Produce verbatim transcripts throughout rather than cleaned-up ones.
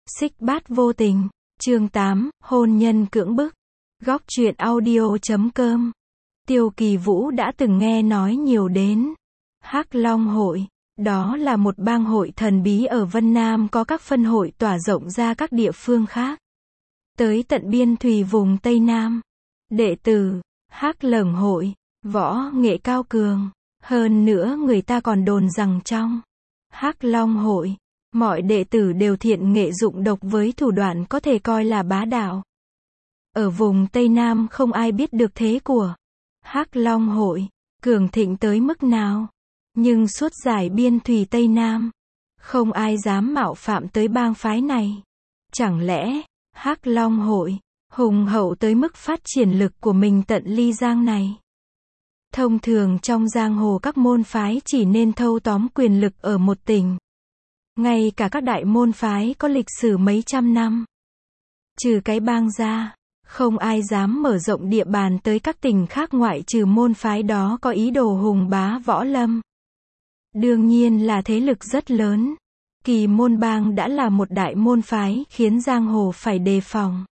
Xích Bát Vô Tình, chương tám, hôn nhân cưỡng bức. Góc truyện audio chấm com. Tiêu Kỳ Vũ đã từng nghe nói nhiều đến Hắc Long Hội. Đó là một bang hội thần bí ở Vân Nam, có các phân hội tỏa rộng ra các địa phương khác, tới tận biên thùy vùng Tây Nam. Đệ tử Hắc Lởng Hội, võ nghệ cao cường. Hơn nữa người ta còn đồn rằng trong Hắc Long Hội, mọi đệ tử đều thiện nghệ dụng độc với thủ đoạn có thể coi là bá đạo. Ở vùng Tây Nam không ai biết được thế của Hắc Long Hội cường thịnh tới mức nào, nhưng suốt dải biên thùy Tây Nam, không ai dám mạo phạm tới bang phái này. Chẳng lẽ Hắc Long Hội hùng hậu tới mức phát triển lực của mình tận ly giang này? Thông thường trong giang hồ các môn phái chỉ nên thâu tóm quyền lực ở một tỉnh. Ngay cả các đại môn phái có lịch sử mấy trăm năm, trừ cái bang ra, không ai dám mở rộng địa bàn tới các tỉnh khác ngoại trừ môn phái đó có ý đồ hùng bá võ lâm. Đương nhiên là thế lực rất lớn. Kỳ môn bang đã là một đại môn phái khiến giang hồ phải đề phòng.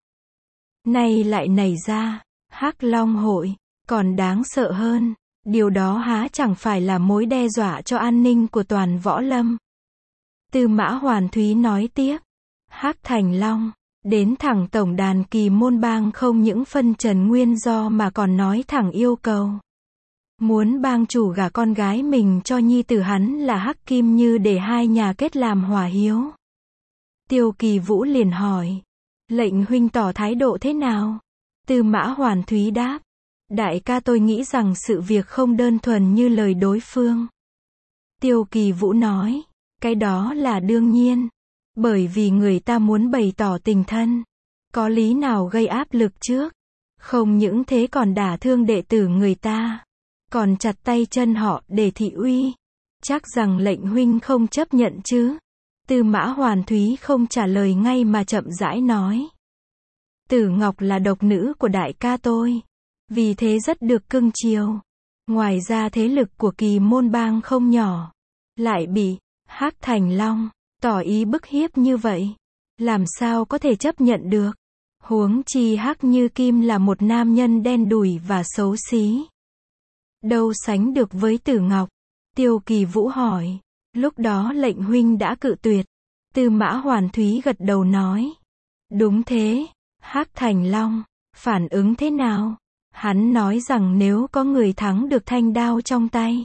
Nay lại nảy ra Hắc Long Hội, còn đáng sợ hơn. Điều đó há chẳng phải là mối đe dọa cho an ninh của toàn võ lâm. Tư Mã Hoàn Thúy nói tiếp. Hắc Thành Long đến thẳng tổng đàn Kỳ môn bang không những phân trần nguyên do mà còn nói thẳng yêu cầu. Muốn bang chủ gả con gái mình cho nhi tử hắn là Hắc Kim Như để hai nhà kết làm hòa hiếu. Tiêu Kỳ Vũ liền hỏi. Lệnh huynh tỏ thái độ thế nào? Tư Mã Hoàn Thúy đáp. Đại ca, tôi nghĩ rằng sự việc không đơn thuần như lời đối phương. Tiêu Kỳ Vũ nói. Cái đó là đương nhiên. Bởi vì người ta muốn bày tỏ tình thân, có lý nào gây áp lực trước? Không những thế còn đả thương đệ tử người ta, còn chặt tay chân họ để thị uy. Chắc rằng lệnh huynh không chấp nhận chứ? Tư Mã Hoàn Thúy không trả lời ngay mà chậm rãi nói. Tử Ngọc là độc nữ của đại ca tôi, vì thế rất được cưng chiều. Ngoài ra thế lực của Kỳ môn bang không nhỏ, lại bị Hắc Thành Long tỏ ý bức hiếp như vậy, làm sao có thể chấp nhận được? Huống chi Hắc Như Kim là một nam nhân đen đủi và xấu xí, đâu sánh được với Tử Ngọc? Tiêu Kỳ Vũ hỏi. Lúc đó lệnh huynh đã cự tuyệt. Tư Mã Hoàn Thúy gật đầu nói. Đúng thế. Hắc Thành Long phản ứng thế nào? Hắn nói rằng nếu có người thắng được thanh đao trong tay,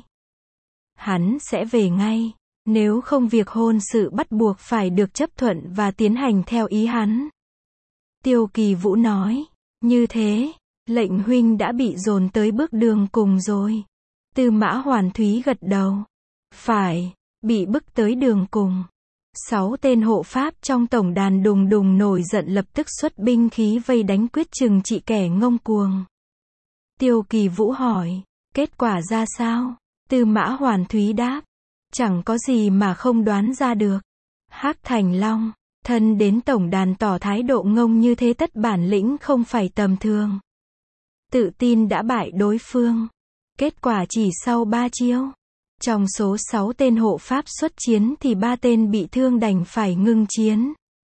hắn sẽ về ngay. Nếu không việc hôn sự bắt buộc phải được chấp thuận và tiến hành theo ý hắn. Tiêu Kỳ Vũ nói. Như thế, lệnh huynh đã bị dồn tới bước đường cùng rồi. Tư Mã Hoàn Thúy gật đầu. Phải, bị bức tới đường cùng. Sáu tên hộ pháp trong tổng đàn đùng đùng nổi giận, lập tức xuất binh khí vây đánh quyết trừng trị kẻ ngông cuồng. Tiêu Kỳ Vũ hỏi. Kết quả ra sao? Tư Mã Hoàn Thúy đáp. Chẳng có gì mà không đoán ra được. Hắc Thành Long thân đến tổng đàn tỏ thái độ ngông như thế, tất bản lĩnh không phải tầm thường. Tự tin đã bại đối phương. Kết quả chỉ sau ba chiêu, trong số sáu tên hộ pháp xuất chiến thì ba tên bị thương đành phải ngưng chiến.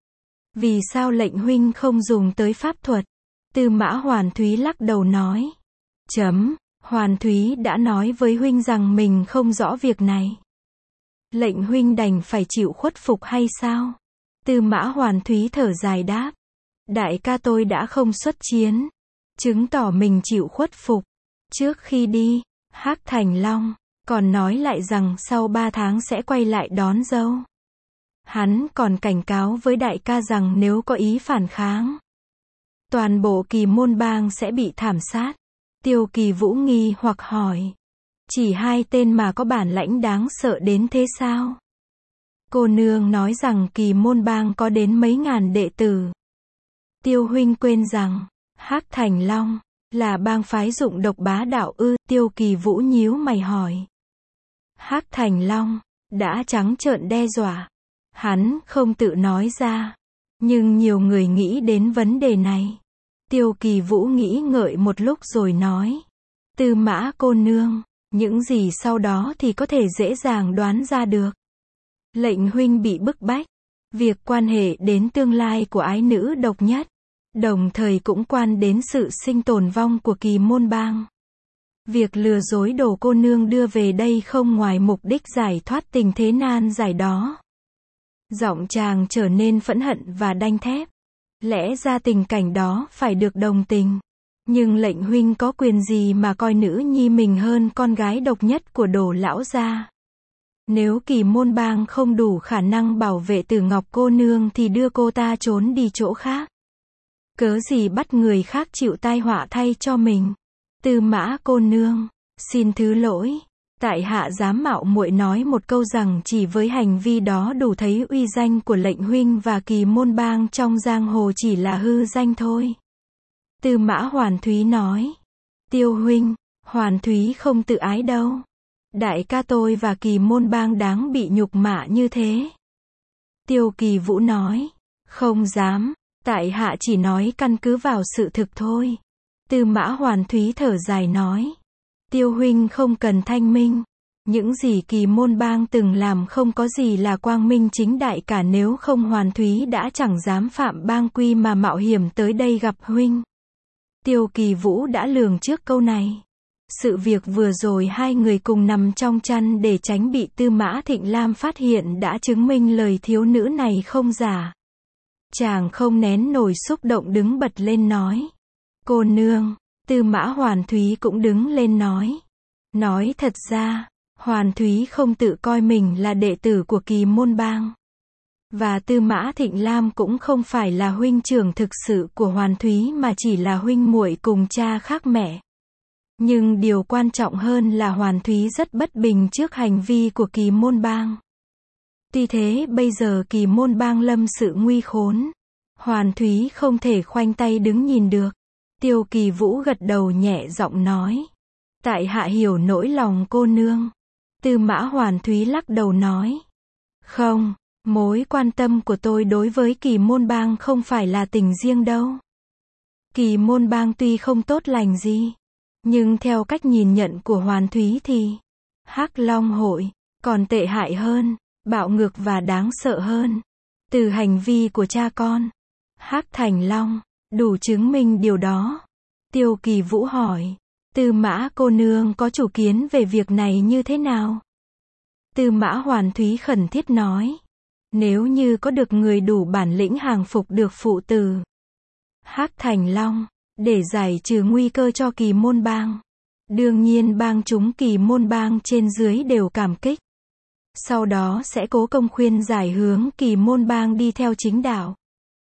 Vì sao lệnh huynh không dùng tới pháp thuật? Tư Mã Hoàn Thúy lắc đầu nói. Chấm, Hoàn Thúy đã nói với huynh rằng mình không rõ việc này. Lệnh huynh đành phải chịu khuất phục hay sao? Tư Mã Hoàn Thúy thở dài đáp. Đại ca, tôi đã không xuất chiến, chứng tỏ mình chịu khuất phục. Trước khi đi, Hắc Thành Long còn nói lại rằng sau ba tháng sẽ quay lại đón dâu. Hắn còn cảnh cáo với đại ca rằng nếu có ý phản kháng, toàn bộ Kỳ môn bang sẽ bị thảm sát. Tiêu Kỳ Vũ nghi hoặc hỏi. Chỉ hai tên mà có bản lãnh đáng sợ đến thế sao? Cô nương nói rằng Kỳ môn bang có đến mấy ngàn đệ tử. Tiêu huynh quên rằng Hắc Thành Long là bang phái dụng độc bá đạo ư? Tiêu Kỳ Vũ nhíu mày hỏi. Hắc Thành Long đã trắng trợn đe dọa. Hắn không tự nói ra, nhưng nhiều người nghĩ đến vấn đề này. Tiêu Kỳ Vũ nghĩ ngợi một lúc rồi nói. Tư Mã cô nương, những gì sau đó thì có thể dễ dàng đoán ra được. Lệnh huynh bị bức bách, Việc quan hệ đến tương lai của ái nữ độc nhất, đồng thời cũng quan đến sự sinh tồn vong của Kỳ Môn Bang. Việc lừa dối Đồ cô nương đưa về đây không ngoài mục đích giải thoát tình thế nan giải đó. Giọng chàng trở nên phẫn hận và đanh thép. Lẽ ra tình cảnh đó phải được đồng tình. Nhưng lệnh huynh có quyền gì mà coi nữ nhi mình hơn con gái độc nhất của Đồ lão gia? Nếu Kỳ Môn Bang không đủ khả năng bảo vệ Tử Ngọc cô nương thì đưa cô ta trốn đi chỗ khác. Cớ gì bắt người khác chịu tai họa thay cho mình? Tư Mã cô nương, xin thứ lỗi, tại hạ dám mạo muội nói một câu rằng chỉ với hành vi đó đủ thấy uy danh của lệnh huynh và Kỳ Môn Bang trong giang hồ chỉ là hư danh thôi. Tư Mã Hoàn Thúy nói. Tiêu huynh, Hoàn Thúy không tự ái đâu. Đại ca tôi và Kỳ Môn Bang đáng bị nhục mạ như thế. Tiêu Kỳ Vũ nói. Không dám, tại hạ chỉ nói căn cứ vào sự thực thôi. Tư Mã Hoàn Thúy thở dài nói. Tiêu huynh không cần thanh minh. Những gì Kỳ Môn Bang từng làm không có gì là quang minh chính đại cả, nếu không Hoàn Thúy đã chẳng dám phạm bang quy mà mạo hiểm tới đây gặp huynh. Tiêu Kỳ Vũ đã lường trước câu này. Sự việc vừa rồi hai người cùng nằm trong chăn để tránh bị Tư Mã Thịnh Lam phát hiện đã chứng minh lời thiếu nữ này không giả. Chàng không nén nổi xúc động đứng bật lên nói. Cô nương, Tư Mã Hoàn Thúy cũng đứng lên nói. Nói thật ra, Hoàn Thúy không tự coi mình là đệ tử của Kỳ Môn Bang. Và Tư Mã Thịnh Lam cũng không phải là huynh trưởng thực sự của Hoàn Thúy mà chỉ là huynh muội cùng cha khác mẹ. Nhưng điều quan trọng hơn là Hoàn Thúy rất bất bình trước hành vi của Kỳ Môn Bang. Tuy thế bây giờ Kỳ Môn Bang lâm sự nguy khốn. Hoàn Thúy không thể khoanh tay đứng nhìn được. Tiêu Kỳ Vũ gật đầu nhẹ giọng nói. Tại hạ hiểu nỗi lòng cô nương. Tư Mã Hoàn Thúy lắc đầu nói. Không, mối quan tâm của tôi đối với Kỳ Môn Bang không phải là tình riêng đâu. Kỳ Môn Bang tuy không tốt lành gì, nhưng theo cách nhìn nhận của Hoàn Thúy thì Hắc Long hội còn tệ hại hơn, bạo ngược và đáng sợ hơn. Từ hành vi của cha con Hắc Thành Long đủ chứng minh điều đó. Tiêu Kỳ Vũ hỏi. Tư Mã cô nương có chủ kiến về việc này như thế nào? Tư Mã Hoàn Thúy khẩn thiết nói. Nếu như có được người đủ bản lĩnh hàng phục được phụ tử Hắc Thành Long, để giải trừ nguy cơ cho Kỳ Môn Bang, đương nhiên bang chúng Kỳ Môn Bang trên dưới đều cảm kích. Sau đó sẽ cố công khuyên giải hướng Kỳ Môn Bang đi theo chính đạo.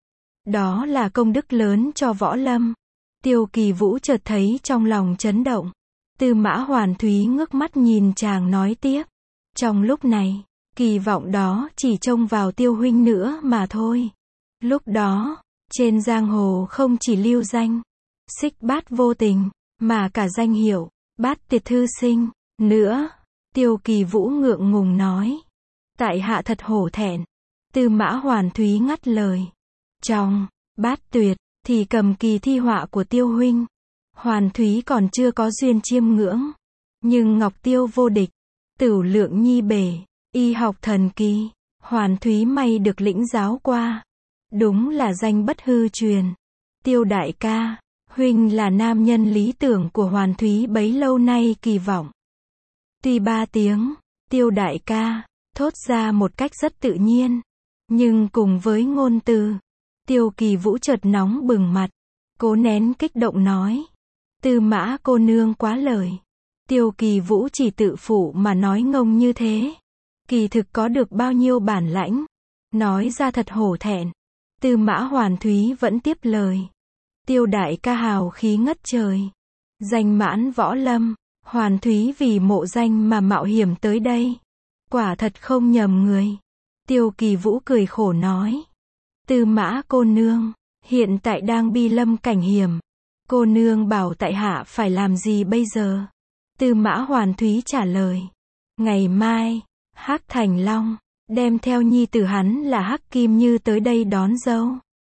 Đó là công đức lớn cho võ lâm. Tiêu Kỳ Vũ chợt thấy trong lòng chấn động. Tư Mã Hoàn Thúy ngước mắt nhìn chàng nói tiếp. Trong lúc này, kỳ vọng đó chỉ trông vào Tiêu huynh nữa mà thôi. Lúc đó, trên giang hồ không chỉ lưu danh Xích Bát vô tình, mà cả danh hiệu Bát Tiệt thư sinh nữa. Tiêu Kỳ Vũ ngượng ngùng nói. Tại hạ thật hổ thẹn. Tư Mã Hoàn Thúy ngắt lời. Trong Bát Tuyệt thì cầm kỳ thi họa của Tiêu huynh, Hoàn Thúy còn chưa có duyên chiêm ngưỡng. Nhưng Ngọc Tiêu vô địch, Tửu Lượng nhi bể, y học thần kỳ, Hoàn Thúy may được lĩnh giáo qua. Đúng là danh bất hư truyền. Tiêu đại ca, huynh là nam nhân lý tưởng của Hoàn Thúy bấy lâu nay kỳ vọng. Tuy ba tiếng, Tiêu đại ca, thốt ra một cách rất tự nhiên. Nhưng cùng với ngôn từ, Tiêu Kỳ Vũ chợt nóng bừng mặt, cố nén kích động nói. Tư Mã cô nương quá lời. Tiêu Kỳ Vũ chỉ tự phụ mà nói ngông như thế. Kỳ thực có được bao nhiêu bản lãnh. Nói ra thật hổ thẹn. Tư Mã Hoàn Thúy vẫn tiếp lời. Tiêu đại ca hào khí ngất trời. Danh mãn võ lâm. Hoàn Thúy vì mộ danh mà mạo hiểm tới đây. Quả thật không nhầm người. Tiêu Kỳ Vũ cười khổ nói. Tư Mã cô nương, hiện tại đang bi lâm cảnh hiểm. Cô nương bảo tại hạ phải làm gì bây giờ? Tư Mã Hoàn Thúy trả lời. Ngày mai, Hắc Thành Long đem theo nhi tử hắn là Hắc Kim Như tới đây đón dâu.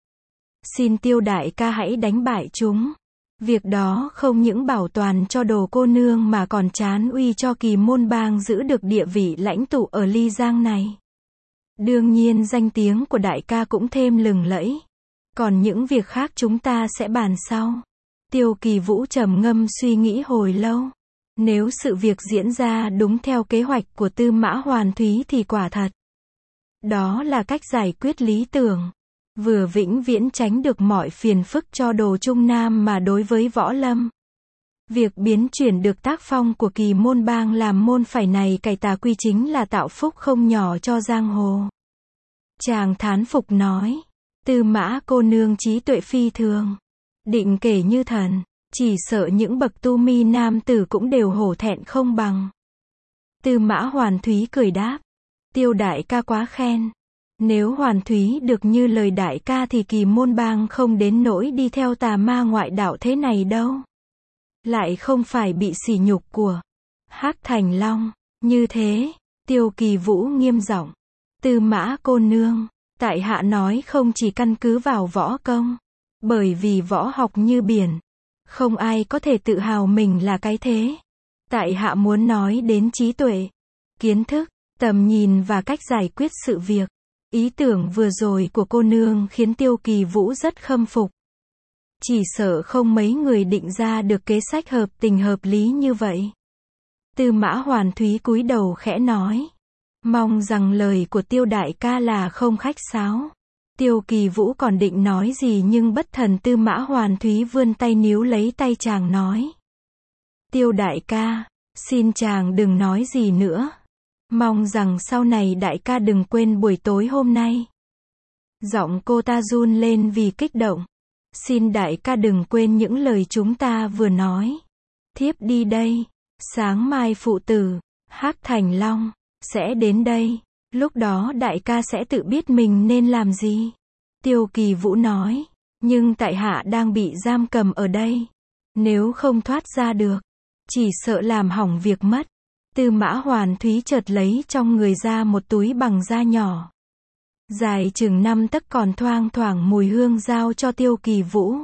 Xin Tiêu đại ca hãy đánh bại chúng. Việc đó không những bảo toàn cho Đồ cô nương mà còn trán uy cho Kỳ Môn Bang giữ được địa vị lãnh tụ ở Ly Giang này. Đương nhiên danh tiếng của đại ca cũng thêm lừng lẫy. Còn những việc khác chúng ta sẽ bàn sau. Tiêu Kỳ Vũ trầm ngâm suy nghĩ hồi lâu. Nếu sự việc diễn ra đúng theo kế hoạch của Tư Mã Hoàn Thúy thì quả thật. Đó là cách giải quyết lý tưởng. Vừa vĩnh viễn tránh được mọi phiền phức cho Đồ Trung Nam mà đối với Võ Lâm. Việc biến chuyển được tác phong của Kỳ Môn Bang làm môn phái này cải tà quy chính là tạo phúc không nhỏ cho giang hồ. Chàng thán phục nói. Tư Mã cô nương trí tuệ phi thường. Định kể như thần. Chỉ sợ những bậc tu mi nam tử cũng đều hổ thẹn không bằng. Tư Mã Hoàn Thúy cười đáp. Tiêu đại ca quá khen. Nếu Hoàn Thúy được như lời đại ca thì Kỳ Môn Bang không đến nỗi đi theo tà ma ngoại đạo thế này đâu. Lại không phải bị sỉ nhục của Hắc Thành Long. Như thế, Tiêu Kỳ Vũ nghiêm giọng. Tư Mã cô nương, tại hạ nói không chỉ căn cứ vào võ công. Bởi vì võ học như biển. Không ai có thể tự hào mình là cái thế. Tại hạ muốn nói đến trí tuệ, kiến thức, tầm nhìn và cách giải quyết sự việc. Ý tưởng vừa rồi của cô nương khiến Tiêu Kỳ Vũ rất khâm phục. Chỉ sợ không mấy người định ra được kế sách hợp tình hợp lý như vậy. Tư Mã Hoàn Thúy cúi đầu khẽ nói. Mong rằng lời của Tiêu đại ca là không khách sáo. Tiêu Kỳ Vũ còn định nói gì nhưng bất thần Tư Mã Hoàn Thúy vươn tay níu lấy tay chàng nói. Tiêu đại ca, xin chàng đừng nói gì nữa. Mong rằng sau này đại ca đừng quên buổi tối hôm nay. Giọng cô ta run lên vì kích động. Xin đại ca đừng quên những lời chúng ta vừa nói. Thiếp đi đây. Sáng mai phụ tử, Hắc Thành Long, sẽ đến đây. Lúc đó đại ca sẽ tự biết mình nên làm gì. Tiêu Kỳ Vũ nói. Nhưng tại hạ đang bị giam cầm ở đây. Nếu không thoát ra được, chỉ sợ làm hỏng việc mất. Tư Mã Hoàn Thúy chợt lấy trong người ra một túi bằng da nhỏ. Dài chừng năm tấc còn thoang thoảng mùi hương giao cho Tiêu Kỳ Vũ.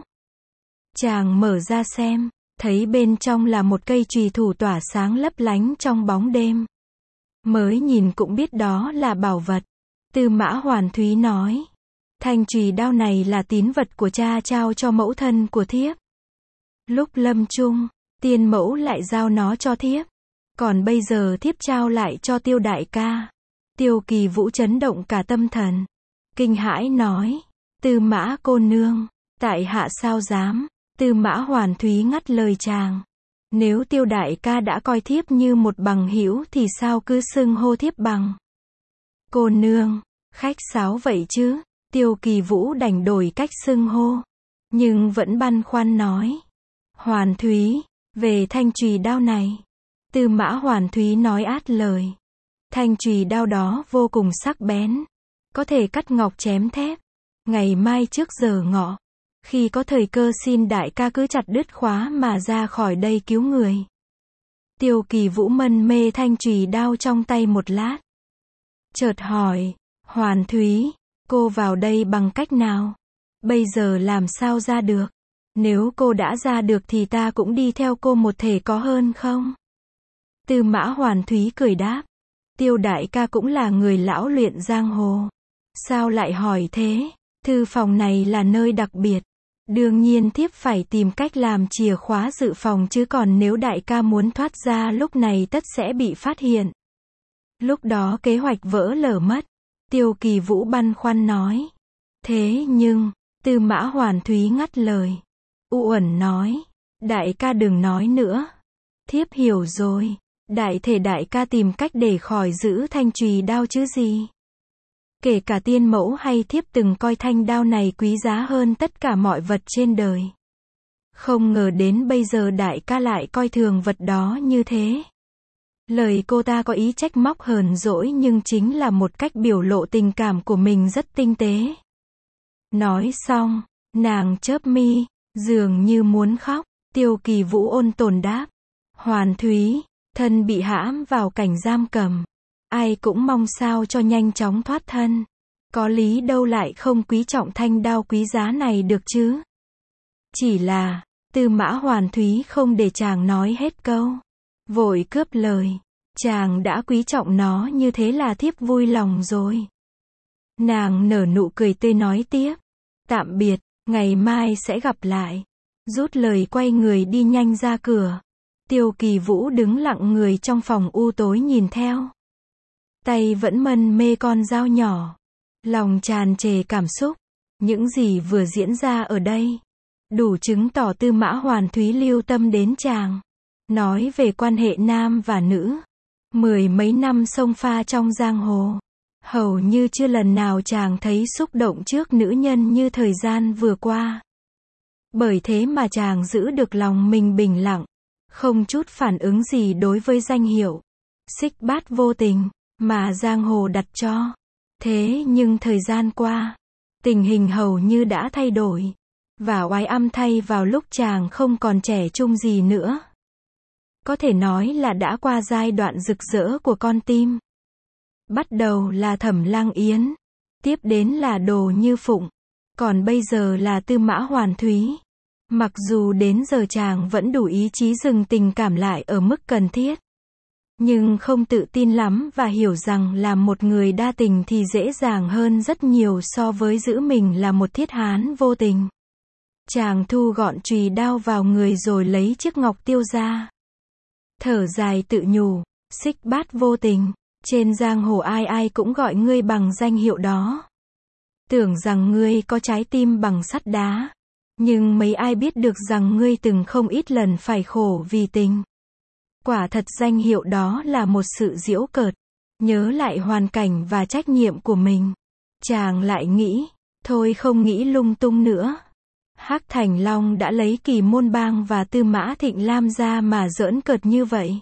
Chàng mở ra xem, thấy bên trong là một cây chùy thủ tỏa sáng lấp lánh trong bóng đêm. Mới nhìn cũng biết đó là bảo vật. Tư Mã Hoàn Thúy nói. Thanh chùy đao này là tín vật của cha trao cho mẫu thân của thiếp. Lúc lâm chung, tiên mẫu lại giao nó cho thiếp. Còn bây giờ thiếp trao lại cho Tiêu đại ca. Tiêu Kỳ Vũ chấn động cả tâm thần. Kinh hãi nói. Tư Mã cô nương, tại hạ sao dám. Tư Mã Hoàn Thúy ngắt lời chàng. Nếu Tiêu đại ca đã coi thiếp như một bằng hữu thì sao cứ xưng hô thiếp bằng cô nương, khách sáo vậy chứ. Tiêu Kỳ Vũ đành đổi cách xưng hô. Nhưng vẫn băn khoăn nói. Hoàn Thúy, về thanh chùy đao này. Tư Mã Hoàn Thúy nói át lời. Thanh chùy đao đó vô cùng sắc bén. Có thể cắt ngọc chém thép. Ngày mai trước giờ ngọ. Khi có thời cơ xin đại ca cứ chặt đứt khóa mà ra khỏi đây cứu người. Tiêu Kỳ Vũ mân mê thanh chùy đao trong tay một lát. Chợt hỏi. Hoàn Thúy, cô vào đây bằng cách nào? Bây giờ làm sao ra được? Nếu cô đã ra được thì ta cũng đi theo cô một thể có hơn không? Tư Mã Hoàn Thúy cười đáp. Tiêu đại ca cũng là người lão luyện giang hồ. Sao lại hỏi thế? Thư phòng này là nơi đặc biệt. Đương nhiên thiếp phải tìm cách làm chìa khóa dự phòng chứ còn nếu đại ca muốn thoát ra lúc này tất sẽ bị phát hiện. Lúc đó kế hoạch vỡ lở mất. Tiêu Kỳ Vũ băn khoăn nói. Thế nhưng, Tư Mã Hoàn Thúy ngắt lời. U uẩn nói. Đại ca đừng nói nữa. Thiếp hiểu rồi. Đại thể đại ca tìm cách để khỏi giữ thanh chùy đao chứ gì. Kể cả tiên mẫu hay thiếp từng coi thanh đao này quý giá hơn tất cả mọi vật trên đời. Không ngờ đến bây giờ đại ca lại coi thường vật đó như thế. Lời cô ta có ý trách móc hờn dỗi nhưng chính là một cách biểu lộ tình cảm của mình rất tinh tế. Nói xong, nàng chớp mi, dường như muốn khóc. Tiêu Kỳ Vũ ôn tồn đáp. Hoàn Thúy, thân bị hãm vào cảnh giam cầm. Ai cũng mong sao cho nhanh chóng thoát thân. Có lý đâu lại không quý trọng thanh đao quý giá này được chứ. Chỉ là, Tư Mã Hoàn Thúy không để chàng nói hết câu. Vội cướp lời. Chàng đã quý trọng nó như thế là thiếp vui lòng rồi. Nàng nở nụ cười tươi nói tiếp. Tạm biệt, ngày mai sẽ gặp lại. Rút lời quay người đi nhanh ra cửa. Tiêu Kỳ Vũ đứng lặng người trong phòng u tối nhìn theo. Tay vẫn mân mê con dao nhỏ. Lòng tràn trề cảm xúc. Những gì vừa diễn ra ở đây đủ chứng tỏ Tư Mã Hoàn Thúy lưu tâm đến chàng. Nói về quan hệ nam và nữ, mười mấy năm xông pha trong giang hồ, hầu như chưa lần nào chàng thấy xúc động trước nữ nhân như thời gian vừa qua. Bởi thế mà chàng giữ được lòng mình bình lặng, không chút phản ứng gì đối với danh hiệu Xích Bát Vô Tình mà giang hồ đặt cho. Thế nhưng thời gian qua, tình hình hầu như đã thay đổi, và oái âm thay vào lúc chàng không còn trẻ trung gì nữa. Có thể nói là đã qua giai đoạn rực rỡ của con tim. Bắt đầu là Thẩm Lăng Yến, tiếp đến là Đồ Như Phụng, còn bây giờ là Tư Mã Hoàn Thúy. Mặc dù đến giờ chàng vẫn đủ ý chí dừng tình cảm lại ở mức cần thiết, nhưng không tự tin lắm và hiểu rằng làm một người đa tình thì dễ dàng hơn rất nhiều so với giữ mình là một thiết hán vô tình. Chàng thu gọn chùy đao vào người rồi lấy chiếc ngọc tiêu ra. Thở dài tự nhủ, Xích Bát Vô Tình, trên giang hồ ai ai cũng gọi ngươi bằng danh hiệu đó. Tưởng rằng ngươi có trái tim bằng sắt đá, nhưng mấy ai biết được rằng ngươi từng không ít lần phải khổ vì tình. Quả thật danh hiệu đó là một sự giễu cợt. Nhớ lại hoàn cảnh và trách nhiệm của mình, chàng lại nghĩ, thôi không nghĩ lung tung nữa. Hắc Thành Long đã lấy Kỳ Môn Bang và Tư Mã Thịnh Lam ra mà giỡn cợt như vậy.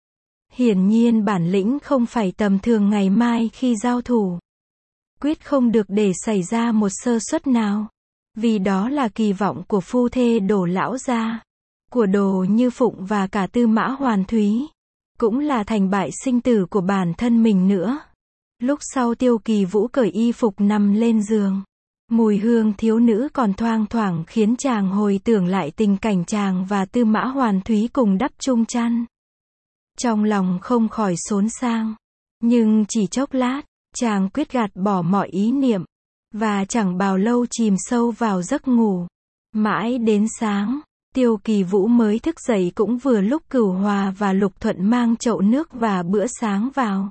Hiển nhiên bản lĩnh không phải tầm thường, ngày mai khi giao thủ, quyết không được để xảy ra một sơ suất nào. Vì đó là kỳ vọng của phu thê Đổ lão gia, của Đồ Như Phụng và cả Tư Mã Hoàn Thúy. Cũng là thành bại sinh tử của bản thân mình nữa. Lúc sau Tiêu Kỳ Vũ cởi y phục nằm lên giường. Mùi hương thiếu nữ còn thoang thoảng khiến chàng hồi tưởng lại tình cảnh chàng và Tư Mã Hoàn Thúy cùng đắp chung chăn. Trong lòng không khỏi xốn sang. Nhưng chỉ chốc lát, chàng quyết gạt bỏ mọi ý niệm. Và chẳng bao lâu chìm sâu vào giấc ngủ. Mãi đến sáng, Tiêu Kỳ Vũ mới thức dậy cũng vừa lúc Cửu Hòa và Lục Thuận mang chậu nước và bữa sáng vào.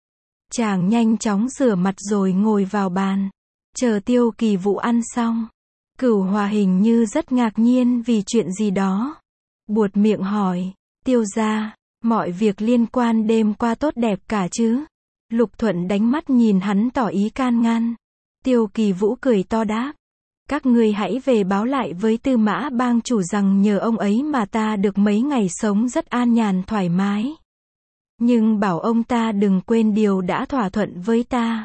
Chàng nhanh chóng rửa mặt rồi ngồi vào bàn, chờ Tiêu Kỳ Vũ ăn xong. Cửu Hòa hình như rất ngạc nhiên vì chuyện gì đó. Buột miệng hỏi, Tiêu gia, mọi việc liên quan đêm qua tốt đẹp cả chứ? Lục Thuận đánh mắt nhìn hắn tỏ ý can ngăn. Tiêu Kỳ Vũ cười to đáp, các ngươi hãy về báo lại với Tư Mã bang chủ rằng nhờ ông ấy mà ta được mấy ngày sống rất an nhàn thoải mái. Nhưng bảo ông ta đừng quên điều đã thỏa thuận với ta.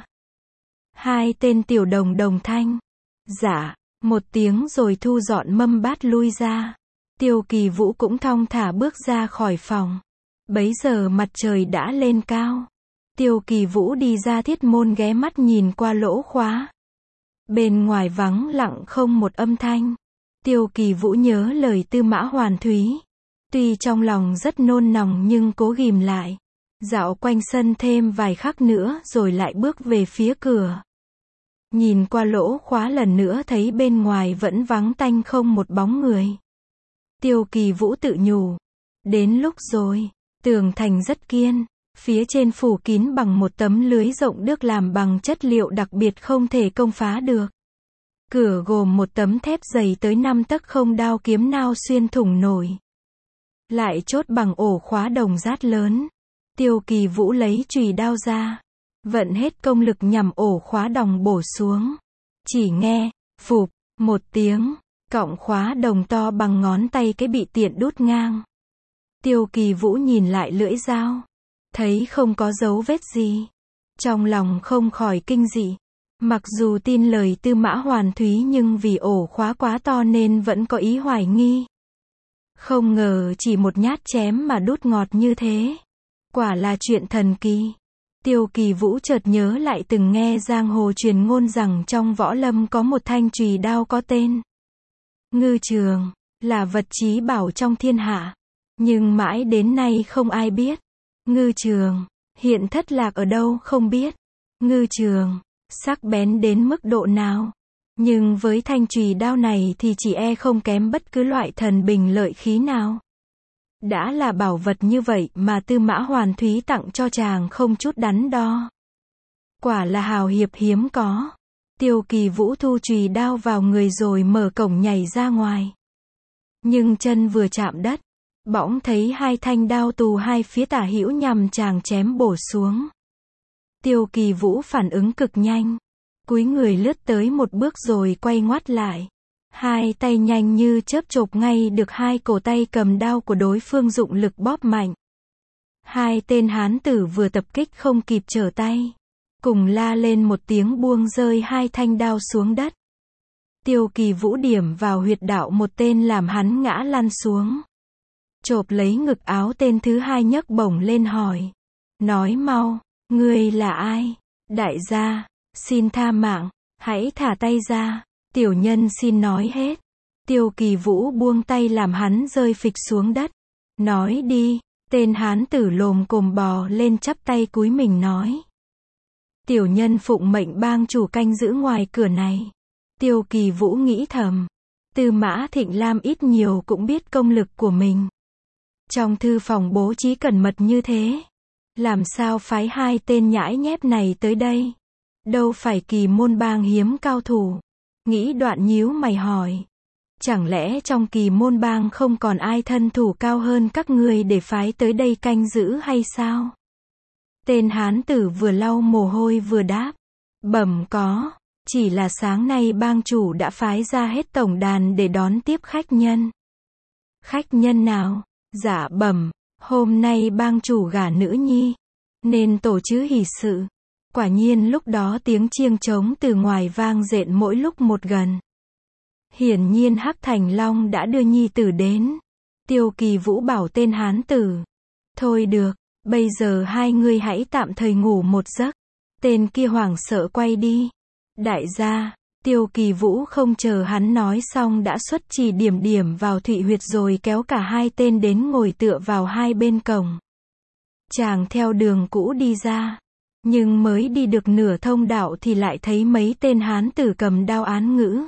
Hai tên tiểu đồng đồng thanh. Dạ, một tiếng rồi thu dọn mâm bát lui ra. Tiêu Kỳ Vũ cũng thong thả bước ra khỏi phòng. Bấy giờ mặt trời đã lên cao. Tiêu Kỳ Vũ đi ra thiết môn ghé mắt nhìn qua lỗ khóa. Bên ngoài vắng lặng không một âm thanh. Tiêu Kỳ Vũ nhớ lời Tư Mã Hoàn Thúy. Tuy trong lòng rất nôn nóng nhưng cố ghìm lại. Dạo quanh sân thêm vài khắc nữa rồi lại bước về phía cửa. Nhìn qua lỗ khóa lần nữa thấy bên ngoài vẫn vắng tanh không một bóng người. Tiêu Kỳ Vũ tự nhủ. Đến lúc rồi, tường thành rất kiên. Phía trên phủ kín bằng một tấm lưới rộng được làm bằng chất liệu đặc biệt không thể công phá được. Cửa gồm một tấm thép dày tới năm tấc không đao kiếm nào xuyên thủng nổi. Lại chốt bằng ổ khóa đồng rát lớn. Tiêu Kỳ Vũ lấy chùy đao ra. Vận hết công lực nhằm ổ khóa đồng bổ xuống. Chỉ nghe, phụp, một tiếng, cọng khóa đồng to bằng ngón tay cái bị tiện đút ngang. Tiêu Kỳ Vũ nhìn lại lưỡi dao. Thấy không có dấu vết gì. Trong lòng không khỏi kinh dị. Mặc dù tin lời Tư Mã Hoàn Thúy nhưng vì ổ khóa quá to nên vẫn có ý hoài nghi. Không ngờ chỉ một nhát chém mà đút ngọt như thế. Quả là chuyện thần kỳ. Tiêu Kỳ Vũ chợt nhớ lại từng nghe giang hồ truyền ngôn rằng trong võ lâm có một thanh chùy đao có tên Ngư Trường, là vật chí bảo trong thiên hạ. Nhưng mãi đến nay không ai biết. Ngư Trường, hiện thất lạc ở đâu không biết. Ngư Trường, sắc bén đến mức độ nào. Nhưng với thanh chùy đao này thì chỉ e không kém bất cứ loại thần bình lợi khí nào. Đã là bảo vật như vậy mà Tư Mã Hoàn Thúy tặng cho chàng không chút đắn đo. Quả là hào hiệp hiếm có. Tiêu Kỳ Vũ thu chùy đao vào người rồi mở cổng nhảy ra ngoài. Nhưng chân vừa chạm đất, bỗng thấy hai thanh đao tù hai phía tả hữu nhằm chàng chém bổ xuống. Tiêu Kỳ Vũ phản ứng cực nhanh, cúi người lướt tới một bước rồi quay ngoắt lại. Hai tay nhanh như chớp chộp ngay được hai cổ tay cầm đao của đối phương dụng lực bóp mạnh. Hai tên hán tử vừa tập kích không kịp trở tay, cùng la lên một tiếng buông rơi hai thanh đao xuống đất. Tiêu Kỳ Vũ điểm vào huyệt đạo một tên làm hắn ngã lăn xuống. Chộp lấy ngực áo tên thứ hai nhấc bổng lên hỏi. Nói mau, ngươi là ai? Đại gia, xin tha mạng, hãy thả tay ra. Tiểu nhân xin nói hết. Tiêu Kỳ Vũ buông tay làm hắn rơi phịch xuống đất. Nói đi, tên hán tử lồm cồm bò lên chắp tay cúi mình nói. Tiểu nhân phụng mệnh bang chủ canh giữ ngoài cửa này. Tiêu Kỳ Vũ nghĩ thầm. Tư Mã Thịnh Lam ít nhiều cũng biết công lực của mình. Trong thư phòng bố trí cẩn mật như thế, làm sao phái hai tên nhãi nhép này tới đây? Đâu phải Kỳ Môn bang hiếm cao thủ. Nghĩ đoạn nhíu mày hỏi. Chẳng lẽ trong Kỳ Môn bang không còn ai thân thủ cao hơn các ngươi để phái tới đây canh giữ hay sao? Tên hán tử vừa lau mồ hôi vừa đáp. Bẩm có, chỉ là sáng nay bang chủ đã phái ra hết tổng đàn để đón tiếp khách nhân. Khách nhân nào? Dạ bẩm, hôm nay bang chủ gả nữ nhi, nên tổ chức hỷ sự. Quả nhiên lúc đó tiếng chiêng trống từ ngoài vang rện mỗi lúc một gần. Hiển nhiên Hắc Thành Long đã đưa nhi tử đến. Tiêu Kỳ Vũ bảo tên hán tử. Thôi được, bây giờ hai ngươi hãy tạm thời ngủ một giấc. Tên kia hoảng sợ quay đi. Đại gia, Tiêu Kỳ Vũ không chờ hắn nói xong đã xuất chỉ điểm điểm vào thụy huyệt rồi kéo cả hai tên đến ngồi tựa vào hai bên cổng. Chàng theo đường cũ đi ra. Nhưng mới đi được nửa thông đạo thì lại thấy mấy tên hán tử cầm đao án ngữ.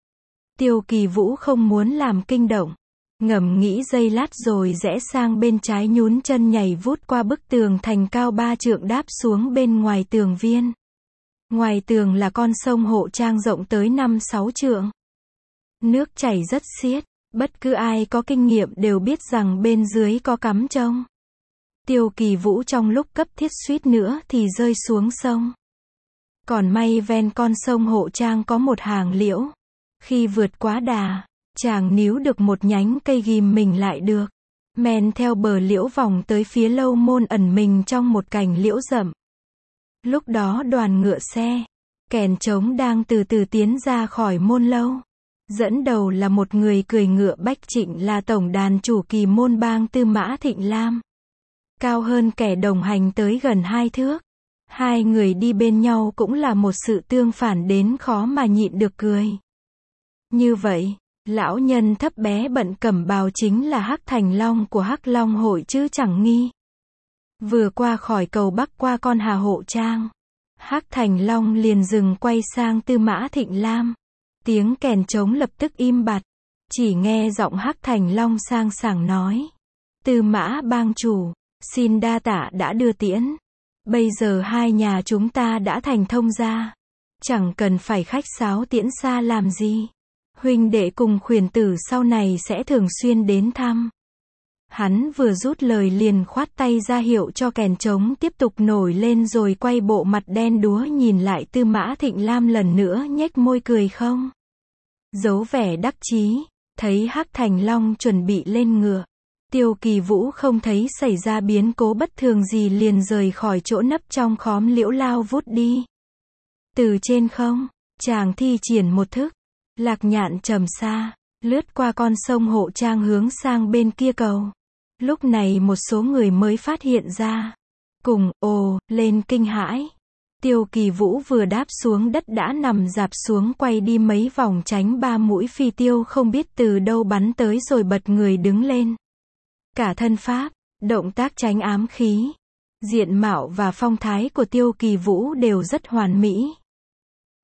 Tiêu Kỳ Vũ không muốn làm kinh động. Ngẫm nghĩ giây lát rồi rẽ sang bên trái nhún chân nhảy vút qua bức tường thành cao ba trượng đáp xuống bên ngoài tường viên. Ngoài tường là con sông Hộ Trang rộng tới năm sáu trượng. Nước chảy rất xiết, bất cứ ai có kinh nghiệm đều biết rằng bên dưới có cắm trông. Tiêu Kỳ Vũ trong lúc cấp thiết suýt nữa thì rơi xuống sông. Còn may ven con sông Hộ Trang có một hàng liễu. Khi vượt quá đà, chàng níu được một nhánh cây ghim mình lại được. Men theo bờ liễu vòng tới phía lâu môn ẩn mình trong một cành liễu rậm. Lúc đó đoàn ngựa xe, kèn trống đang từ từ tiến ra khỏi môn lâu. Dẫn đầu là một người cười ngựa bách trịnh là tổng đàn chủ Kỳ Môn bang Tư Mã Thịnh Lam. Cao hơn kẻ đồng hành tới gần hai thước. Hai người đi bên nhau cũng là một sự tương phản đến khó mà nhịn được cười. Như vậy, lão nhân thấp bé bận cẩm bào chính là Hắc Thành Long của Hắc Long hội chứ chẳng nghi. Vừa qua khỏi cầu bắc qua con Hà Hộ Trang, Hắc Thành Long liền dừng quay sang Tư Mã Thịnh Lam. Tiếng kèn trống lập tức im bặt, chỉ nghe giọng Hắc Thành Long sang sảng nói. Tư Mã bang chủ, xin đa tạ đã đưa tiễn. Bây giờ hai nhà chúng ta đã thành thông gia. Chẳng cần phải khách sáo tiễn xa làm gì. Huynh đệ cùng khuyển tử sau này sẽ thường xuyên đến thăm. Hắn vừa rút lời liền khoát tay ra hiệu cho kèn trống tiếp tục nổi lên rồi quay bộ mặt đen đúa nhìn lại Tư Mã Thịnh Lam lần nữa nhếch môi cười không. Giấu vẻ đắc chí, thấy Hắc Thành Long chuẩn bị lên ngựa. Tiêu Kỳ Vũ không thấy xảy ra biến cố bất thường gì liền rời khỏi chỗ nấp trong khóm liễu lao vút đi. Từ trên không, chàng thi triển một thức, lạc nhạn trầm xa, lướt qua con sông Hộ Trang hướng sang bên kia cầu. Lúc này một số người mới phát hiện ra. Cùng, ồ, lên kinh hãi. Tiêu Kỳ Vũ vừa đáp xuống đất đã nằm rạp xuống quay đi mấy vòng tránh ba mũi phi tiêu không biết từ đâu bắn tới rồi bật người đứng lên. Cả thân pháp, động tác tránh ám khí, diện mạo và phong thái của Tiêu Kỳ Vũ đều rất hoàn mỹ.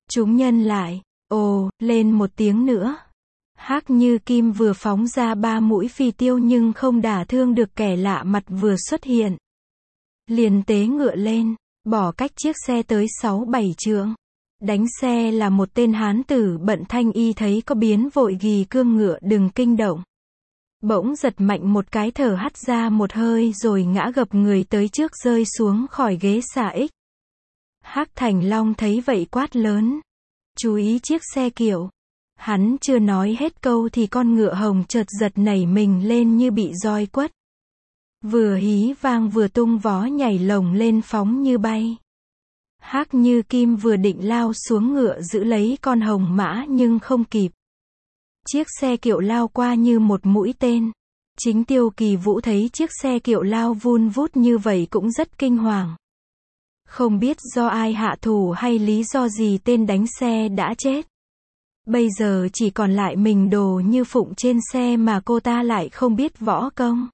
Chúng nhân lại, ồ, lên một tiếng nữa. Hắc Như Kim vừa phóng ra ba mũi phi tiêu nhưng không đả thương được kẻ lạ mặt vừa xuất hiện. Liền tế ngựa lên, bỏ cách chiếc xe tới sáu bảy trượng. Đánh xe là một tên hán tử bận thanh y thấy có biến vội ghi cương ngựa đừng kinh động. Bỗng giật mạnh một cái thở hắt ra một hơi rồi ngã gập người tới trước rơi xuống khỏi ghế xà ích. Hắc Thành Long thấy vậy quát lớn. Chú ý chiếc xe kiệu. Hắn chưa nói hết câu thì con ngựa hồng chợt giật nảy mình lên như bị roi quất. Vừa hí vang vừa tung vó nhảy lồng lên phóng như bay. Hắc Như Kim vừa định lao xuống ngựa giữ lấy con hồng mã nhưng không kịp. Chiếc xe kiệu lao qua như một mũi tên. Chính Tiêu Kỳ Vũ thấy chiếc xe kiệu lao vun vút như vậy cũng rất kinh hoàng. Không biết do ai hạ thủ hay lý do gì tên đánh xe đã chết. Bây giờ chỉ còn lại mình Đồ Như Phụng trên xe mà cô ta lại không biết võ công.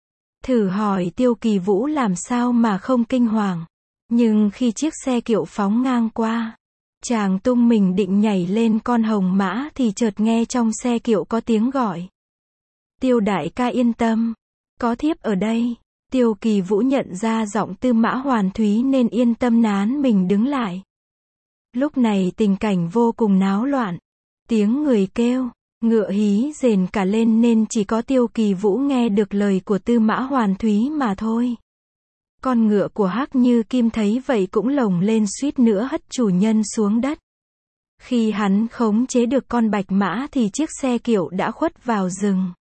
Thử hỏi Tiêu Kỳ Vũ làm sao mà không kinh hoàng. Nhưng khi chiếc xe kiệu phóng ngang qua, chàng tung mình định nhảy lên con hồng mã thì chợt nghe trong xe kiệu có tiếng gọi. Tiêu đại ca yên tâm, có thiếp ở đây. Tiêu Kỳ Vũ nhận ra giọng Tư Mã Hoàn Thúy nên yên tâm nán mình đứng lại. Lúc này tình cảnh vô cùng náo loạn. Tiếng người kêu, ngựa hí rền cả lên nên chỉ có Tiêu Kỳ Vũ nghe được lời của Tư Mã Hoàn Thúy mà thôi. Con ngựa của Hắc Như Kim thấy vậy cũng lồng lên suýt nữa hất chủ nhân xuống đất. Khi hắn khống chế được con bạch mã thì chiếc xe kiệu đã khuất vào rừng.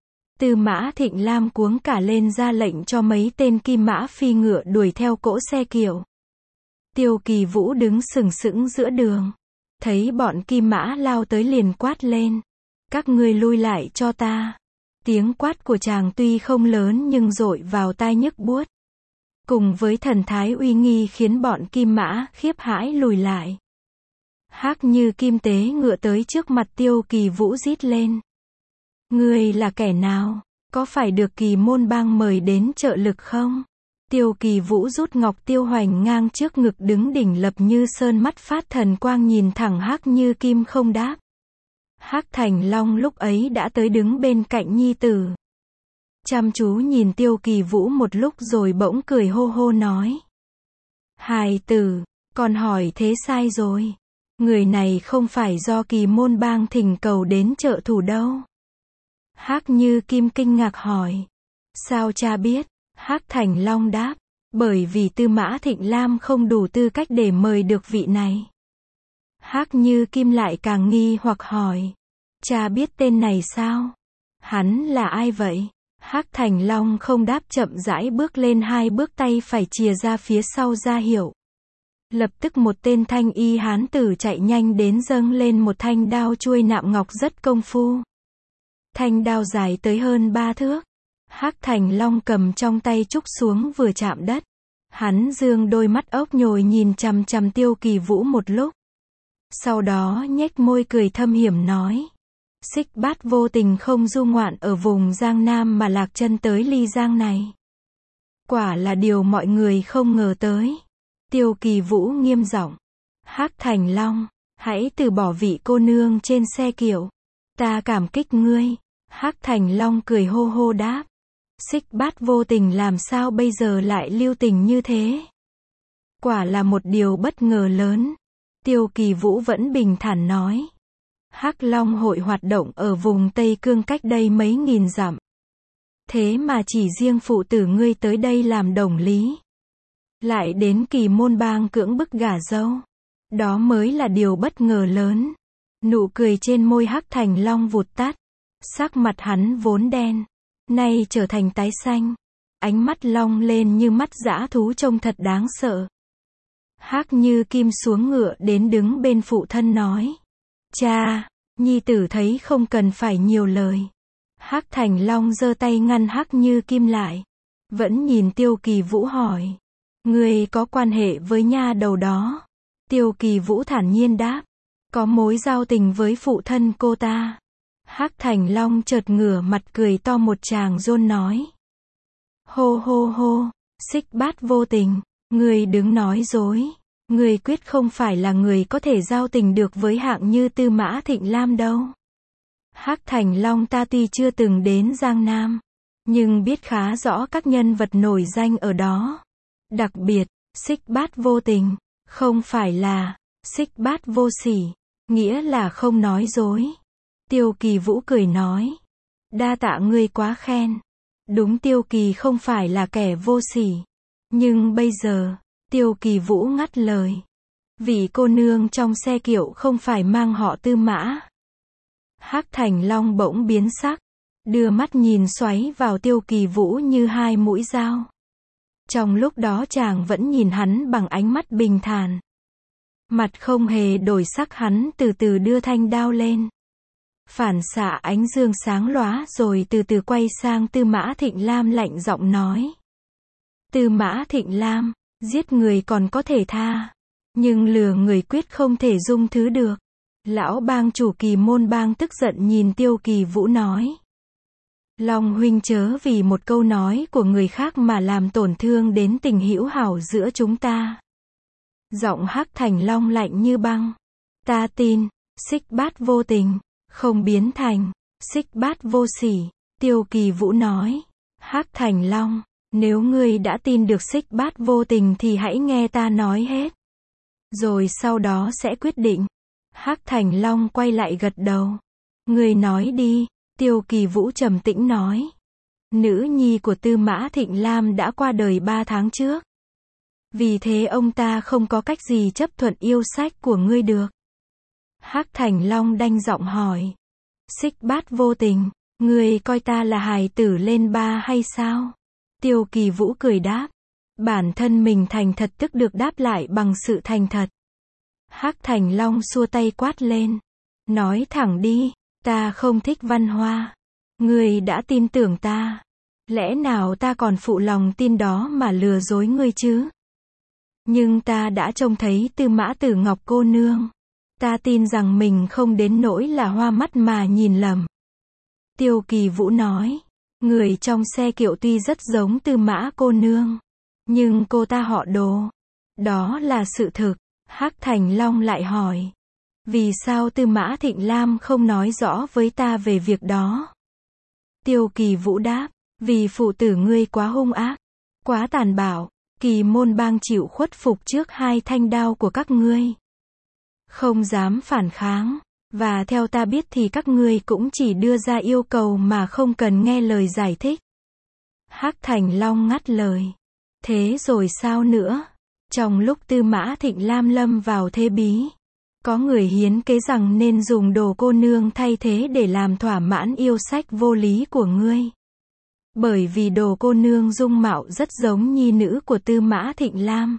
Tư Mã Thịnh Lam cuống cả lên ra lệnh cho mấy tên kim mã phi ngựa đuổi theo cỗ xe kiệu. Tiêu Kỳ Vũ đứng sừng sững giữa đường. Thấy bọn kim mã lao tới liền quát lên. Các ngươi lui lại cho ta. Tiếng quát của chàng tuy không lớn nhưng dội vào tai nhức buốt. Cùng với thần thái uy nghi khiến bọn kim mã khiếp hãi lùi lại. Hắc Như Kim tế ngựa tới trước mặt Tiêu Kỳ Vũ rít lên. Ngươi là kẻ nào? Có phải được Kỳ Môn Bang mời đến trợ lực không? Tiêu Kỳ Vũ rút ngọc tiêu hoành ngang trước ngực đứng đỉnh lập như sơn mắt phát thần quang nhìn thẳng Hắc Như Kim không đáp. Hắc Thành Long lúc ấy đã tới đứng bên cạnh nhi tử. Chăm chú nhìn Tiêu Kỳ Vũ một lúc rồi bỗng cười hô hô nói. Hài tử, con hỏi thế sai rồi. Người này không phải do Kỳ Môn Bang thỉnh cầu đến trợ thủ đâu. Hắc Như Kim kinh ngạc hỏi. Sao cha biết? Hắc Thành Long đáp. Bởi vì Tư Mã Thịnh Lam không đủ tư cách để mời được vị này. Hắc Như Kim lại càng nghi hoặc hỏi. Cha biết tên này sao? Hắn là ai vậy? Hắc Thành Long không đáp chậm rãi bước lên hai bước tay phải chìa ra phía sau ra hiệu. Lập tức một tên thanh y hán tử chạy nhanh đến dâng lên một thanh đao chuôi nạm ngọc rất công phu. Thanh đao dài tới hơn ba thước. Hắc Thành Long cầm trong tay trúc xuống vừa chạm đất. Hắn dương đôi mắt ốc nhồi nhìn chằm chằm Tiêu Kỳ Vũ một lúc. Sau đó nhếch môi cười thâm hiểm nói. Xích Bát vô tình không du ngoạn ở vùng Giang Nam mà lạc chân tới Ly Giang này. Quả là điều mọi người không ngờ tới. Tiêu Kỳ Vũ nghiêm giọng. Hắc Thành Long, hãy từ bỏ vị cô nương trên xe kiệu. Ta cảm kích ngươi. Hắc Thành Long cười hô hô đáp. Xích Bát vô tình làm sao bây giờ lại lưu tình như thế? Quả là một điều bất ngờ lớn. Tiêu Kỳ Vũ vẫn bình thản nói. Hắc Long hội hoạt động ở vùng Tây Cương cách đây mấy nghìn dặm. Thế mà chỉ riêng phụ tử ngươi tới đây làm đồng lý. Lại đến Kỳ Môn Bang cưỡng bức gả dâu. Đó mới là điều bất ngờ lớn. Nụ cười trên môi Hắc Thành Long vụt tắt. Sắc mặt hắn vốn đen, nay trở thành tái xanh. Ánh mắt long lên như mắt dã thú trông thật đáng sợ. Hắc Như Kim xuống ngựa đến đứng bên phụ thân nói. Cha, nhi tử thấy không cần phải nhiều lời. Hắc Thành Long giơ tay ngăn Hắc Như Kim lại. Vẫn nhìn Tiêu Kỳ Vũ hỏi. Ngươi có quan hệ với nha đầu đó? Tiêu Kỳ Vũ thản nhiên đáp. Có mối giao tình với phụ thân cô ta. Hắc Thành Long chợt ngửa mặt cười to một tràng rôn nói. Hô hô hô, Xích Bát vô tình, ngươi đừng nói dối. Ngươi quyết không phải là người có thể giao tình được với hạng như Tư Mã Thịnh Lam đâu. Hắc Thành Long ta tuy chưa từng đến Giang Nam, nhưng biết khá rõ các nhân vật nổi danh ở đó. Đặc biệt, Xích Bát vô tình, không phải là Xích Bát vô sỉ, nghĩa là không nói dối. Tiêu Kỳ Vũ cười nói. Đa tạ ngươi quá khen. Đúng, Tiêu Kỳ không phải là kẻ vô sỉ. Nhưng bây giờ, Tiêu Kỳ Vũ ngắt lời. Vị cô nương trong xe kiệu không phải mang họ Tư Mã. Hắc Thành Long bỗng biến sắc, đưa mắt nhìn xoáy vào Tiêu Kỳ Vũ như hai mũi dao. Trong lúc đó chàng vẫn nhìn hắn bằng ánh mắt bình thản. Mặt không hề đổi sắc, hắn từ từ đưa thanh đao lên. Phản xạ ánh dương sáng lóa rồi từ từ quay sang Tư Mã Thịnh Lam lạnh giọng nói. Tư Mã Thịnh Lam, giết người còn có thể tha, nhưng lừa người quyết không thể dung thứ được. Lão bang chủ Kỳ Môn bang tức giận nhìn Tiêu Kỳ Vũ nói. Long huynh chớ vì một câu nói của người khác mà làm tổn thương đến tình hữu hảo giữa chúng ta. Giọng Hắc Thành Long lạnh như băng. Ta tin, Xích Bát vô tình, không biến thành Xích Bát vô sỉ. Tiêu Kỳ Vũ nói. Hắc Thành Long, nếu ngươi đã tin được Xích Bát vô tình thì hãy nghe ta nói hết. Rồi sau đó sẽ quyết định. Hắc Thành Long quay lại gật đầu. Ngươi nói đi, Tiêu Kỳ Vũ trầm tĩnh nói. Nữ nhi của Tư Mã Thịnh Lam đã qua đời ba tháng trước. Vì thế ông ta không có cách gì chấp thuận yêu sách của ngươi được. Hắc Thành Long đanh giọng hỏi. Xích Bát vô tình, ngươi coi ta là hài tử lên ba hay sao? Tiêu Kỳ Vũ cười đáp. Bản thân mình thành thật tức được đáp lại bằng sự thành thật. Hắc Thành Long xua tay quát lên. Nói thẳng đi, ta không thích văn hoa. Ngươi đã tin tưởng ta. Lẽ nào ta còn phụ lòng tin đó mà lừa dối ngươi chứ? Nhưng ta đã trông thấy Tư Mã Tử Ngọc cô nương. Ta tin rằng mình không đến nỗi là hoa mắt mà nhìn lầm. Tiêu Kỳ Vũ nói. Người trong xe kiệu tuy rất giống Tư Mã cô nương, nhưng cô ta họ Đồ. Đó là sự thực. Hắc Thành Long lại hỏi. Vì sao Tư Mã Thịnh Lam không nói rõ với ta về việc đó? Tiêu Kỳ Vũ đáp. Vì phụ tử ngươi quá hung ác, quá tàn bạo. Kỳ Môn bang chịu khuất phục trước hai thanh đao của các ngươi, không dám phản kháng. Và theo ta biết thì các ngươi cũng chỉ đưa ra yêu cầu mà không cần nghe lời giải thích. Hắc Thành Long ngắt lời. Thế rồi sao nữa? Trong lúc Tư Mã Thịnh Lam lâm vào thế bí, có người hiến kế rằng nên dùng Đồ cô nương thay thế để làm thỏa mãn yêu sách vô lý của ngươi. Bởi vì Đồ cô nương dung mạo rất giống nhi nữ của Tư Mã Thịnh Lam.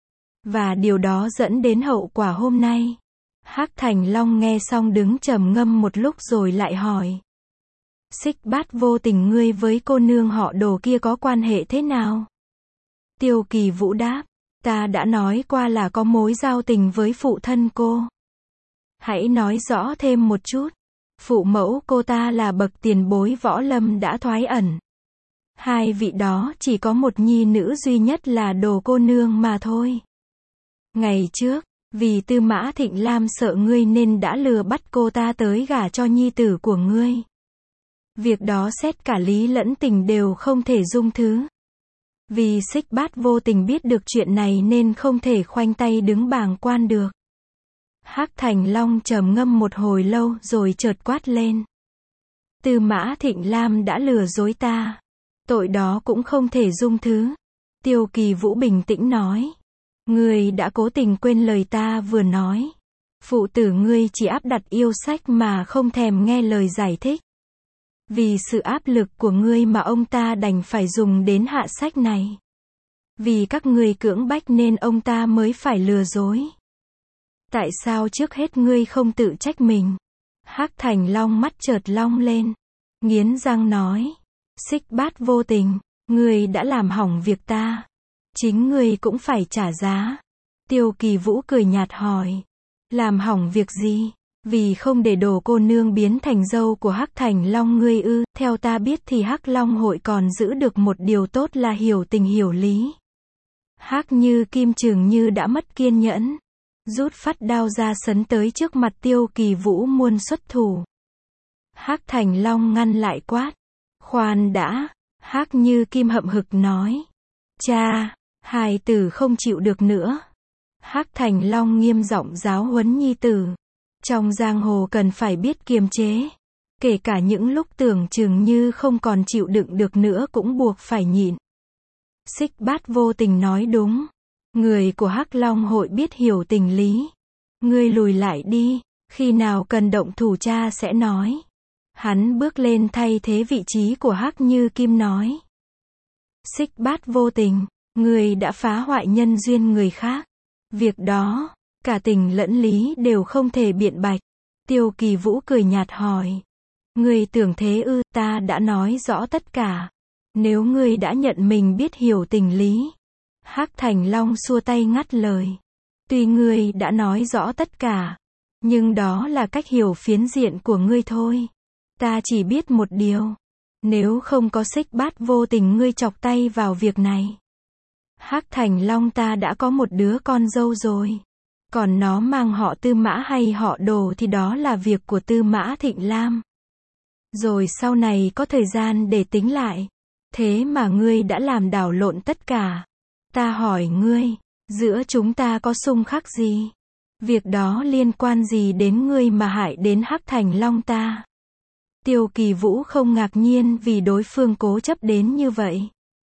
Và điều đó dẫn đến hậu quả hôm nay. Hắc Thành Long nghe xong đứng trầm ngâm một lúc rồi lại hỏi. Xích Bát vô tình ngươi với cô nương họ Đồ kia có quan hệ thế nào? Tiêu Kỳ Vũ đáp. Ta đã nói qua là có mối giao tình với phụ thân cô. Hãy nói rõ thêm một chút. Phụ mẫu cô ta là bậc tiền bối võ lâm đã thoái ẩn. Hai vị đó chỉ có một nhi nữ duy nhất là Đồ cô nương mà thôi. Ngày trước, vì Tư Mã Thịnh Lam sợ ngươi nên đã lừa bắt cô ta tới gả cho nhi tử của ngươi. Việc đó xét cả lý lẫn tình đều không thể dung thứ. Vì Xích Bát vô tình biết được chuyện này nên không thể khoanh tay đứng bàng quan được. Hắc Thành Long trầm ngâm một hồi lâu rồi chợt quát lên. Tư Mã Thịnh Lam đã lừa dối ta. Tội đó cũng không thể dung thứ. Tiêu Kỳ Vũ bình tĩnh nói. Ngươi đã cố tình quên lời ta vừa nói. Phụ tử ngươi chỉ áp đặt yêu sách mà không thèm nghe lời giải thích. Vì sự áp lực của ngươi mà ông ta đành phải dùng đến hạ sách này. Vì các ngươi cưỡng bách nên ông ta mới phải lừa dối. Tại sao trước hết ngươi không tự trách mình? Hắc Thành Long mắt chợt long lên, nghiến răng nói. Xích Bát vô tình, ngươi đã làm hỏng việc ta. Chính ngươi cũng phải trả giá. Tiêu Kỳ Vũ cười nhạt hỏi. Làm hỏng việc gì? Vì không để Đồ cô nương biến thành dâu của Hắc Thành Long ngươi ư? Theo ta biết thì Hắc Long hội còn giữ được một điều tốt là hiểu tình hiểu lý. Hắc Như Kim chừng như đã mất kiên nhẫn, rút phắt đao ra sấn tới trước mặt Tiêu Kỳ Vũ muôn xuất thủ. Hắc Thành Long ngăn lại quát. Khoan đã, Hắc Như Kim hậm hực nói. Cha, hài tử không chịu được nữa. Hắc Thành Long nghiêm giọng giáo huấn nhi tử. Trong giang hồ cần phải biết kiềm chế. Kể cả những lúc tưởng chừng như không còn chịu đựng được nữa cũng buộc phải nhịn. Xích Bát vô tình nói đúng. Người của Hắc Long hội biết hiểu tình lý. Ngươi lùi lại đi, khi nào cần động thủ cha sẽ nói. Hắn bước lên thay thế vị trí của Hắc Như Kim nói. Xích Bát vô tình, ngươi đã phá hoại nhân duyên người khác. Việc đó, cả tình lẫn lý đều không thể biện bạch. Tiêu Kỳ Vũ cười nhạt hỏi. Ngươi tưởng thế ư? Ta đã nói rõ tất cả. Nếu ngươi đã nhận mình biết hiểu tình lý. Hắc Thành Long xua tay ngắt lời. Tuy ngươi đã nói rõ tất cả, nhưng đó là cách hiểu phiến diện của ngươi thôi. Ta chỉ biết một điều. Nếu không có Xích Bát vô tình ngươi chọc tay vào việc này. Hắc Thành Long ta đã có một đứa con dâu rồi. Còn nó mang họ Tư Mã hay họ Đồ thì đó là việc của Tư Mã Thịnh Lam. Rồi sau này có thời gian để tính lại. Thế mà ngươi đã làm đảo lộn tất cả. Ta hỏi ngươi, giữa chúng ta có xung khắc gì? Việc đó liên quan gì đến ngươi mà hại đến Hắc Thành Long ta? Tiêu Kỳ Vũ không ngạc nhiên vì đối phương cố chấp đến như vậy.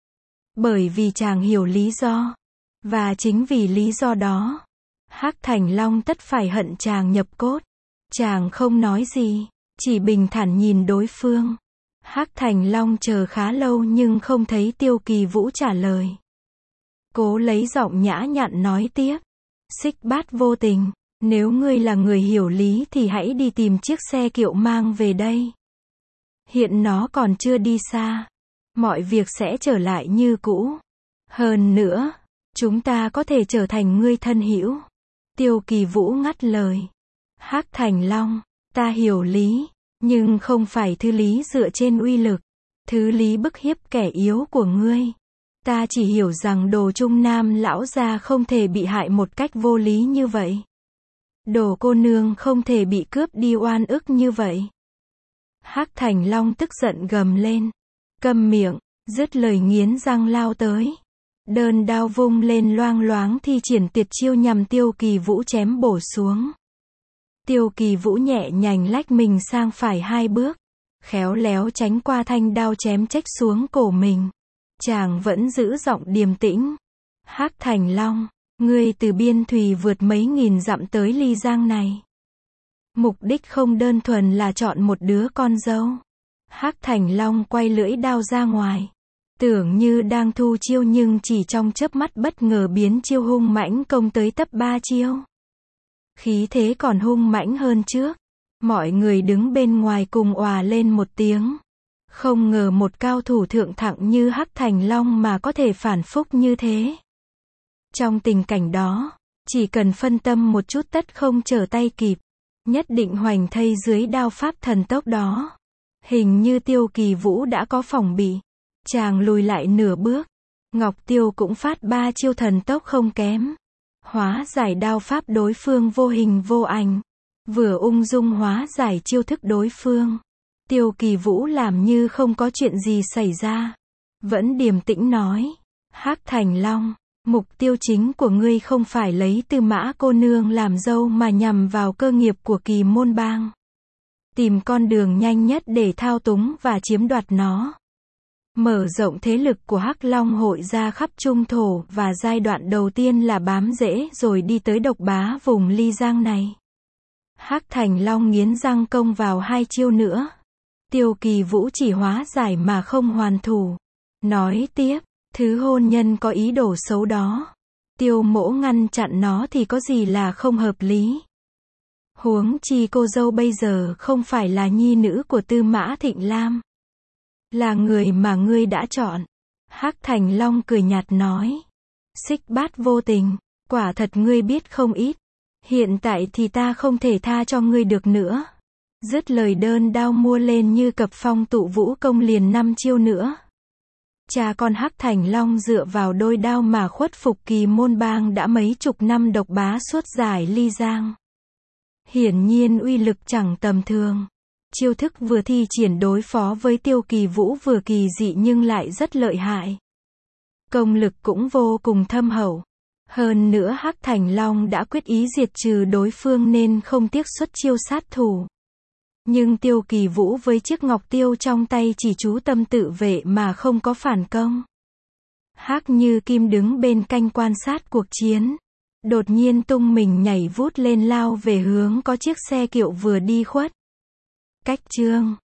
Bởi vì chàng hiểu lý do. Và chính vì lý do đó, Hắc Thành Long tất phải hận chàng nhập cốt. Chàng không nói gì, chỉ bình thản nhìn đối phương. Hắc Thành Long chờ khá lâu nhưng không thấy Tiêu Kỳ Vũ trả lời. Cố lấy giọng nhã nhặn nói tiếp. Xích Bát vô tình, nếu ngươi là người hiểu lý thì hãy đi tìm chiếc xe kiệu mang về đây. Hiện nó còn chưa đi xa. Mọi việc sẽ trở lại như cũ. Hơn nữa, chúng ta có thể trở thành ngươi thân hữu. Tiêu Kỳ Vũ ngắt lời. Hắc Thành Long, ta hiểu lý, nhưng không phải thứ lý dựa trên uy lực. Thứ lý bức hiếp kẻ yếu của ngươi. Ta chỉ hiểu rằng Đồ Trung Nam lão gia không thể bị hại một cách vô lý như vậy. Đồ cô nương không thể bị cướp đi oan ức như vậy. Hắc Thành Long tức giận gầm lên. Câm miệng, dứt lời nghiến răng lao tới. Đơn đao vung lên loang loáng thi triển tuyệt chiêu nhằm Tiêu Kỳ Vũ chém bổ xuống. Tiêu Kỳ Vũ nhẹ nhàng lách mình sang phải hai bước. Khéo léo tránh qua thanh đao chém chách xuống cổ mình. Chàng vẫn giữ giọng điềm tĩnh. Hắc Thành Long, ngươi từ biên thùy vượt mấy nghìn dặm tới Ly Giang này. Mục đích không đơn thuần là chọn một đứa con dâu. Hắc Thành Long quay lưỡi đao ra ngoài. Tưởng như đang thu chiêu nhưng chỉ trong chớp mắt bất ngờ biến chiêu hung mãnh công tới tấp ba chiêu. Khí thế còn hung mãnh hơn trước. Mọi người đứng bên ngoài cùng òa lên một tiếng. Không ngờ một cao thủ thượng thặng như Hắc Thành Long mà có thể phản phúc như thế. Trong tình cảnh đó, chỉ cần phân tâm một chút tất không trở tay kịp. Nhất định hoành thây dưới đao pháp thần tốc đó. Hình như Tiêu Kỳ Vũ đã có phòng bị. Chàng lùi lại nửa bước. Ngọc Tiêu cũng phát ba chiêu thần tốc không kém. Hóa giải đao pháp đối phương vô hình vô ảnh. Vừa ung dung hóa giải chiêu thức đối phương. Tiêu Kỳ Vũ làm như không có chuyện gì xảy ra. Vẫn điềm tĩnh nói. Hắc Thành Long, mục tiêu chính của ngươi không phải lấy Tư Mã cô nương làm dâu mà nhằm vào cơ nghiệp của Kỳ Môn Bang. Tìm con đường nhanh nhất để thao túng và chiếm đoạt nó. Mở rộng thế lực của Hắc Long hội ra khắp Trung Thổ và giai đoạn đầu tiên là bám rễ rồi đi tới độc bá vùng Ly Giang này. Hắc Thành Long nghiến răng công vào hai chiêu nữa. Tiêu Kỳ Vũ chỉ hóa giải mà không hoàn thủ. Nói tiếp, thứ hôn nhân có ý đồ xấu đó. Tiêu mỗ ngăn chặn nó thì có gì là không hợp lý. Huống chi cô dâu bây giờ không phải là nhi nữ của Tư Mã Thịnh Lam. Là người mà ngươi đã chọn. Hắc Thành Long cười nhạt nói. Xích Bát vô tình, quả thật ngươi biết không ít. Hiện tại thì ta không thể tha cho ngươi được nữa. Dứt lời đơn đao mua lên như cập phong tụ vũ công liền năm chiêu nữa. cha con Hắc Thành Long dựa vào đôi đao mà khuất phục Kỳ Môn Bang đã mấy chục năm độc bá suốt dải Ly Giang. Hiển nhiên uy lực chẳng tầm thường. Chiêu thức vừa thi triển đối phó với Tiêu Kỳ Vũ vừa kỳ dị nhưng lại rất lợi hại. Công lực cũng vô cùng thâm hậu. Hơn nữa Hắc Thành Long đã quyết ý diệt trừ đối phương nên không tiếc xuất chiêu sát thủ. Nhưng Tiêu Kỳ Vũ với chiếc ngọc tiêu trong tay chỉ chú tâm tự vệ mà không có phản công. Hắc Như Kim đứng bên cạnh quan sát cuộc chiến. Đột nhiên tung mình nhảy vút lên lao về hướng có chiếc xe kiệu vừa đi khuất. Cách chương